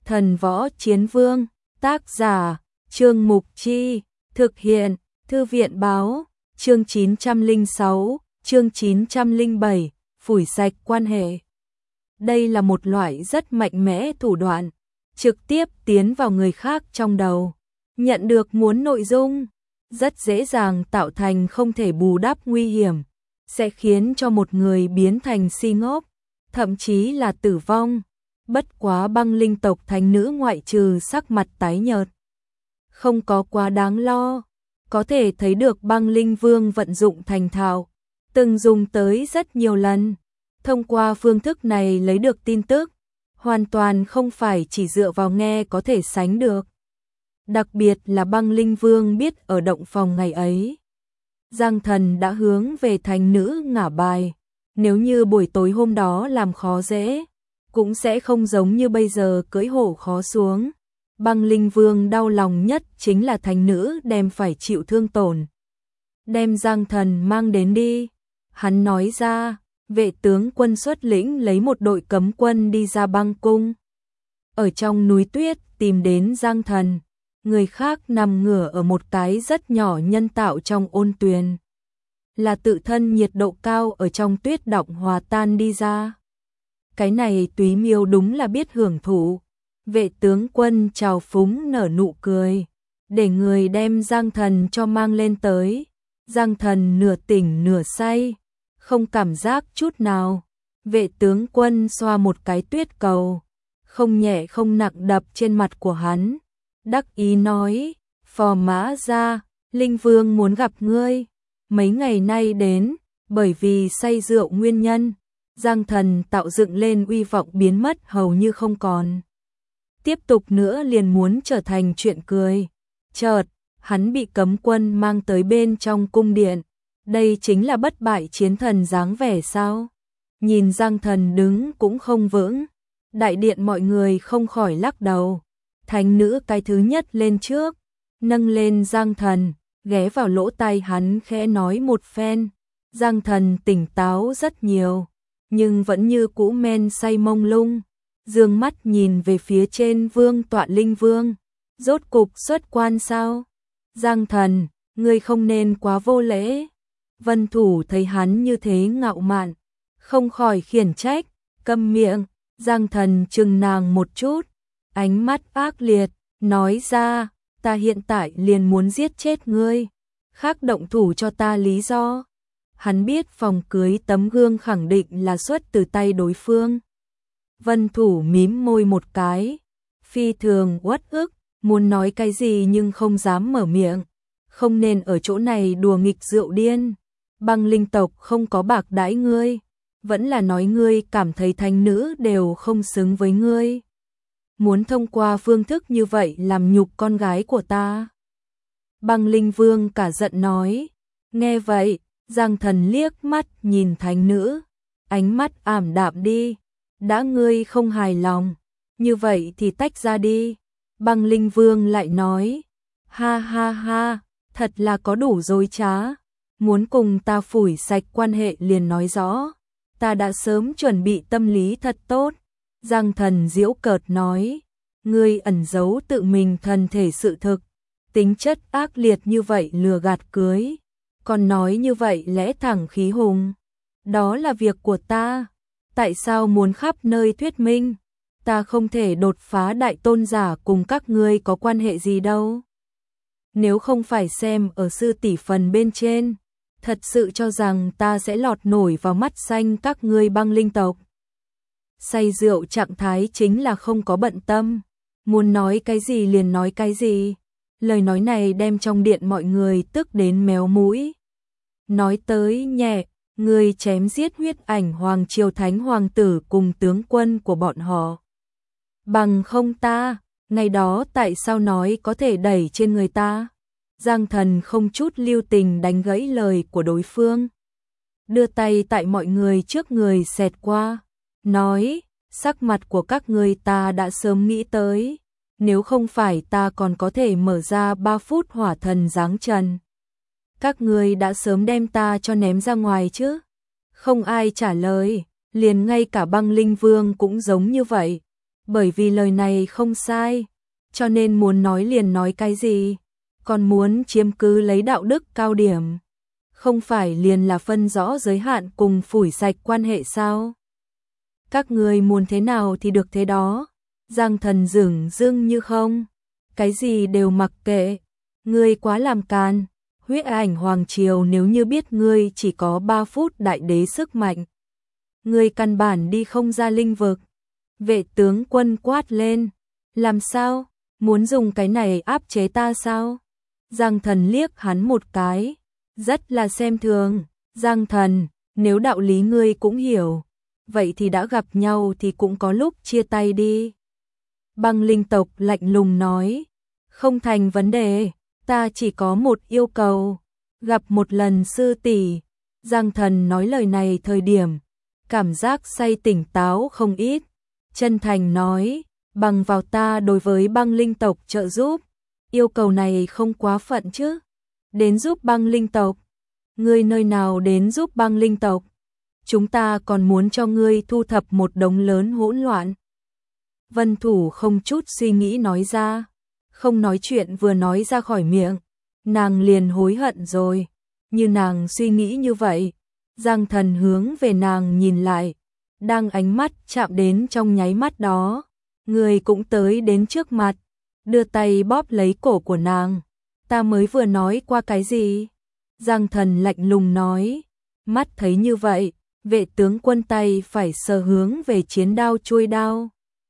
Thần Võ Chiến Vương, tác giả, Trương Mục Chi, thực hiện, Thư viện báo, chương 906, chương 907, phủi sạch quan hệ. Đây là một loại rất mạnh mẽ thủ đoạn, trực tiếp tiến vào người khác trong đầu, nhận được muốn nội dung, rất dễ dàng tạo thành không thể bù đắp nguy hiểm, sẽ khiến cho một người biến thành si ngốc, thậm chí là tử vong. Bất quá băng linh tộc thánh nữ ngoại trừ sắc mặt tái nhợt, không có quá đáng lo, có thể thấy được băng linh vương vận dụng thành thạo, từng dùng tới rất nhiều lần. Thông qua phương thức này lấy được tin tức, hoàn toàn không phải chỉ dựa vào nghe có thể sánh được. Đặc biệt là băng linh vương biết ở động phòng ngày ấy, Giang Thần đã hướng về thánh nữ ngả bài, nếu như buổi tối hôm đó làm khó dễ, cũng sẽ không giống như bây giờ cưỡi hổ khó xuống. Băng linh vương đau lòng nhất chính là thánh nữ đem phải chịu thương tổn. Đem Giang Thần mang đến đi. Hắn nói ra, vệ tướng quân xuất lĩnh lấy một đội cấm quân đi ra băng cung. Ở trong núi tuyết tìm đến Giang Thần, người khác nằm ngửa ở một cái rất nhỏ nhân tạo trong ôn tuyền. Là tự thân nhiệt độ cao ở trong tuyết đọng hòa tan đi ra. Cái này Túy Miêu đúng là biết hưởng thụ. Vệ tướng quân trào phúng nở nụ cười, để người đem Giang Thần cho mang lên tới. Giang Thần nửa tỉnh nửa say, không cảm giác chút nào. Vệ tướng quân xoa một cái tuyết cầu, không nhẹ không nặng đập trên mặt của hắn. Đắc ý nói, phò mã ra, Linh Vương muốn gặp ngươi. Mấy ngày nay đến, bởi vì say rượu nguyên nhân, Giang Thần tạo dựng lên uy vọng biến mất hầu như không còn. Tiếp tục nữa liền muốn trở thành chuyện cười. Chợt, hắn bị cấm quân mang tới bên trong cung điện. Đây chính là bất bại chiến thần dáng vẻ sao? Nhìn Giang Thần đứng cũng không vững. Đại điện mọi người không khỏi lắc đầu. Thánh nữ cái thứ nhất lên trước, nâng lên Giang Thần, ghé vào lỗ tai hắn khẽ nói một phen. Giang Thần tỉnh táo rất nhiều, nhưng vẫn như cũ men say mông lung. Dương mắt nhìn về phía trên vương tọa linh vương. Rốt cục xuất quan sao? Giang Thần, ngươi không nên quá vô lễ. Vân Thủ thấy hắn như thế ngạo mạn, không khỏi khiển trách, câm miệng. Giang Thần chừng nàng một chút, ánh mắt ác liệt, nói ra, ta hiện tại liền muốn giết chết ngươi, khác động thủ cho ta lý do. Hắn biết phòng cưới tấm gương khẳng định là xuất từ tay đối phương. Vân Thủ mím môi một cái, phi thường uất ức, muốn nói cái gì nhưng không dám mở miệng. Không nên ở chỗ này đùa nghịch rượu điên. Băng linh tộc không có bạc đãi ngươi, vẫn là nói ngươi cảm thấy thánh nữ đều không xứng với ngươi. Muốn thông qua phương thức như vậy làm nhục con gái của ta. Băng linh vương cả giận nói. Nghe vậy, Giang Thần liếc mắt nhìn thánh nữ, ánh mắt ảm đạm đi. Đã ngươi không hài lòng, như vậy thì tách ra đi. Băng linh vương lại nói, ha ha ha, thật là có đủ dối trá. Muốn cùng ta phủi sạch quan hệ liền nói rõ, ta đã sớm chuẩn bị tâm lý thật tốt. Giang Thần giễu cợt nói, ngươi ẩn giấu tự mình thân thể sự thực, tính chất ác liệt như vậy lừa gạt cưới, còn nói như vậy lẽ thẳng khí hùng. Đó là việc của ta, tại sao muốn khắp nơi thuyết minh? Ta không thể đột phá đại tôn giả cùng các ngươi có quan hệ gì đâu. Nếu không phải xem ở sư tỷ phần bên trên, thật sự cho rằng ta sẽ lọt nổi vào mắt xanh các ngươi băng linh tộc. Say rượu trạng thái chính là không có bận tâm, muốn nói cái gì liền nói cái gì. Lời nói này đem trong điện mọi người tức đến méo mũi. Nói tới nhẹ, ngươi chém giết huyết ảnh hoàng triều thánh hoàng tử cùng tướng quân của bọn họ. Bằng không ta, ngày đó tại sao nói có thể đẩy trên người ta? Giang Thần không chút lưu tình đánh gãy lời của đối phương. Đưa tay tại mọi người trước người xẹt qua, nói, sắc mặt của các ngươi ta đã sớm nghĩ tới. Nếu không phải ta còn có thể mở ra 3 phút hỏa thần giáng trần. Các ngươi đã sớm đem ta cho ném ra ngoài chứ? Không ai trả lời, liền ngay cả băng linh vương cũng giống như vậy. bởi vì lời này không sai, cho nên muốn nói liền nói cái gì, còn muốn chiếm cứ lấy đạo đức cao điểm. Không phải liền là phân rõ giới hạn cùng phủi sạch quan hệ sao? Các người muốn thế nào thì được thế đó. Giang Thần dửng dưng như không, cái gì đều mặc kệ, ngươi quá làm càn. Huyết ảnh hoàng triều nếu như biết ngươi chỉ có 3 phút đại đế sức mạnh, ngươi căn bản đi không ra linh vực. Vệ tướng quân quát lên, làm sao, muốn dùng cái này áp chế ta sao? Giang Thần liếc hắn một cái, rất là xem thường. Giang Thần, nếu đạo lý ngươi cũng hiểu, vậy thì đã gặp nhau thì cũng có lúc chia tay đi. Băng linh tộc lạnh lùng nói, không thành vấn đề, ta chỉ có một yêu cầu, gặp một lần sư tỷ. Giang Thần nói lời này thời điểm, cảm giác say tỉnh táo không ít, chân thành nói, bằng vào ta đối với băng linh tộc trợ giúp, yêu cầu này không quá phận chứ? Đến giúp băng linh tộc? Ngươi nơi nào đến giúp băng linh tộc? Chúng ta còn muốn cho ngươi thu thập một đống lớn hỗn loạn. Vân Thủ không chút suy nghĩ nói ra, không nói chuyện vừa nói ra khỏi miệng, nàng liền hối hận rồi. Như nàng suy nghĩ như vậy, Giang Thần hướng về nàng nhìn lại, đang ánh mắt chạm đến trong nháy mắt đó, người cũng tới đến trước mặt, đưa tay bóp lấy cổ của nàng. Ta mới vừa nói qua cái gì? Giang Thần lạnh lùng nói, mắt thấy như vậy, vệ tướng quân tay phải sờ hướng về chiến đao chuôi đao.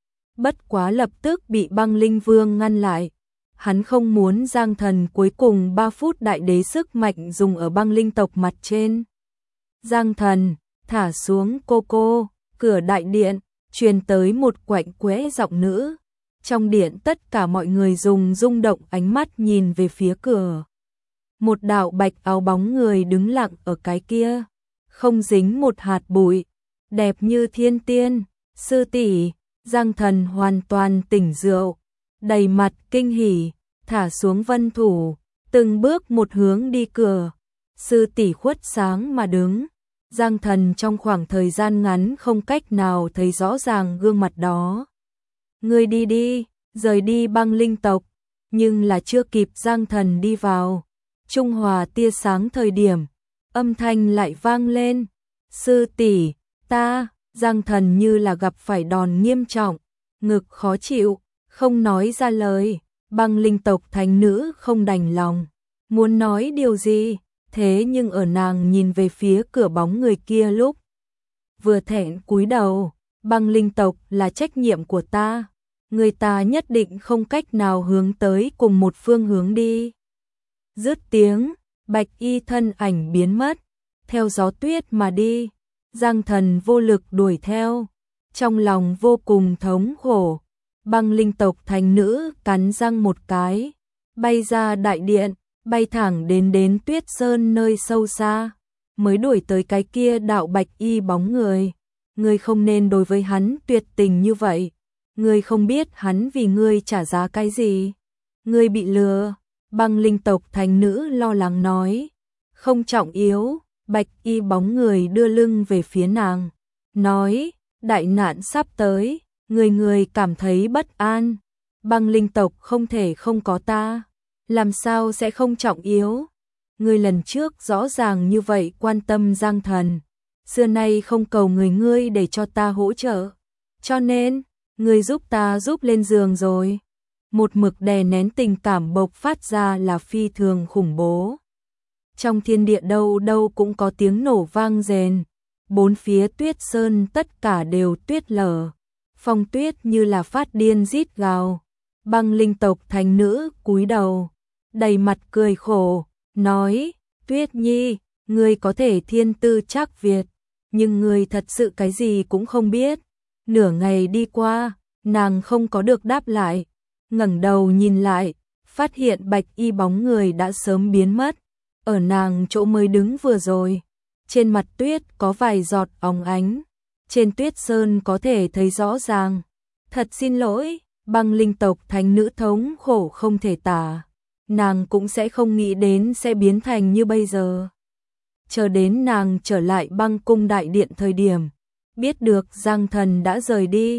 Bất quá lập tức bị băng linh vương ngăn lại. Hắn không muốn Giang Thần cuối cùng 3 phút đại đế sức mạnh dùng ở băng linh tộc mặt trên. Giang Thần, thả xuống cô, cửa đại điện, truyền tới một quạnh quẽ giọng nữ. Trong điện tất cả mọi người dùng rung động ánh mắt nhìn về phía cửa. Một đạo bạch áo bóng người đứng lặng ở cái kia, không dính một hạt bụi, đẹp như thiên tiên. Sư tỷ. Giang Thần hoàn toàn tỉnh rượu, đầy mặt kinh hỉ, thả xuống Vân Thủ, từng bước một hướng đi cửa. Sư tỷ khuất sáng mà đứng, Giang Thần trong khoảng thời gian ngắn không cách nào thấy rõ ràng gương mặt đó. Ngươi đi đi, rời đi băng linh tộc. Nhưng là chưa kịp Giang Thần đi vào, trung hòa tia sáng thời điểm, âm thanh lại vang lên. Sư tỷ, ta. Giang Thần như là gặp phải đòn nghiêm trọng, ngực khó chịu, không nói ra lời. Băng linh tộc thánh nữ không đành lòng, muốn nói điều gì, thế nhưng ở nàng nhìn về phía cửa bóng người kia lúc, vừa thẹn cúi đầu. Băng linh tộc là trách nhiệm của ta, người ta nhất định không cách nào hướng tới cùng một phương hướng đi. Dứt tiếng, bạch y thân ảnh biến mất, theo gió tuyết mà đi. Giang Thần vô lực đuổi theo, trong lòng vô cùng thống khổ. Băng linh tộc thánh nữ cắn răng một cái, bay ra đại điện, bay thẳng đến Tuyết Sơn nơi sâu xa, mới đuổi tới cái kia đạo bạch y bóng người. Ngươi không nên đối với hắn tuyệt tình như vậy, ngươi không biết hắn vì ngươi trả giá cái gì. Ngươi bị lừa. Băng linh tộc thánh nữ lo lắng nói. Không trọng yếu. Bạch y bóng người đưa lưng về phía nàng, nói, đại nạn sắp tới, người cảm thấy bất an. Băng linh tộc không thể không có ta, làm sao sẽ không trọng yếu? Ngươi lần trước rõ ràng như vậy quan tâm Giang Thần, xưa nay không cầu ngươi để cho ta hỗ trợ, cho nên, ngươi giúp ta giúp lên giường rồi. Một mực đè nén tình cảm bộc phát ra là phi thường khủng bố. Trong thiên địa đâu đâu cũng có tiếng nổ vang rền, bốn phía Tuyết Sơn tất cả đều tuyết lở, phong tuyết như là phát điên rít gào. Băng linh tộc thánh nữ cúi đầu, đầy mặt cười khổ, nói, Tuyết Nhi, ngươi có thể thiên tư trác Việt, nhưng ngươi thật sự cái gì cũng không biết. Nửa ngày đi qua, nàng không có được đáp lại, ngẩng đầu nhìn lại, phát hiện bạch y bóng người đã sớm biến mất. Ở nàng chỗ mới đứng vừa rồi, trên mặt tuyết có vài giọt óng ánh, trên Tuyết Sơn có thể thấy rõ ràng. Thật xin lỗi. Băng linh tộc thánh nữ thống khổ không thể tả, nàng cũng sẽ không nghĩ đến sẽ biến thành như bây giờ. Chờ đến nàng trở lại băng cung đại điện thời điểm, biết được Giang Thần đã rời đi,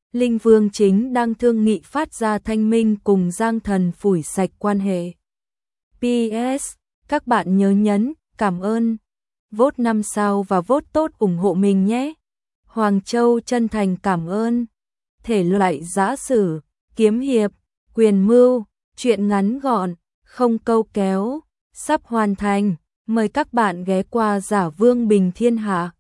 Linh Vương chính đang thương nghị phát ra thanh minh cùng Giang Thần phủi sạch quan hệ. PS, các bạn nhớ nhấn, cảm ơn, vote 5 sao và vote tốt ủng hộ mình nhé. Hoàng Châu chân thành cảm ơn. Thể loại giã sử, kiếm hiệp, quyền mưu, truyện ngắn gọn, không câu kéo, sắp hoàn thành. Mời các bạn ghé qua Giả Vương Bình Thiên Hạ.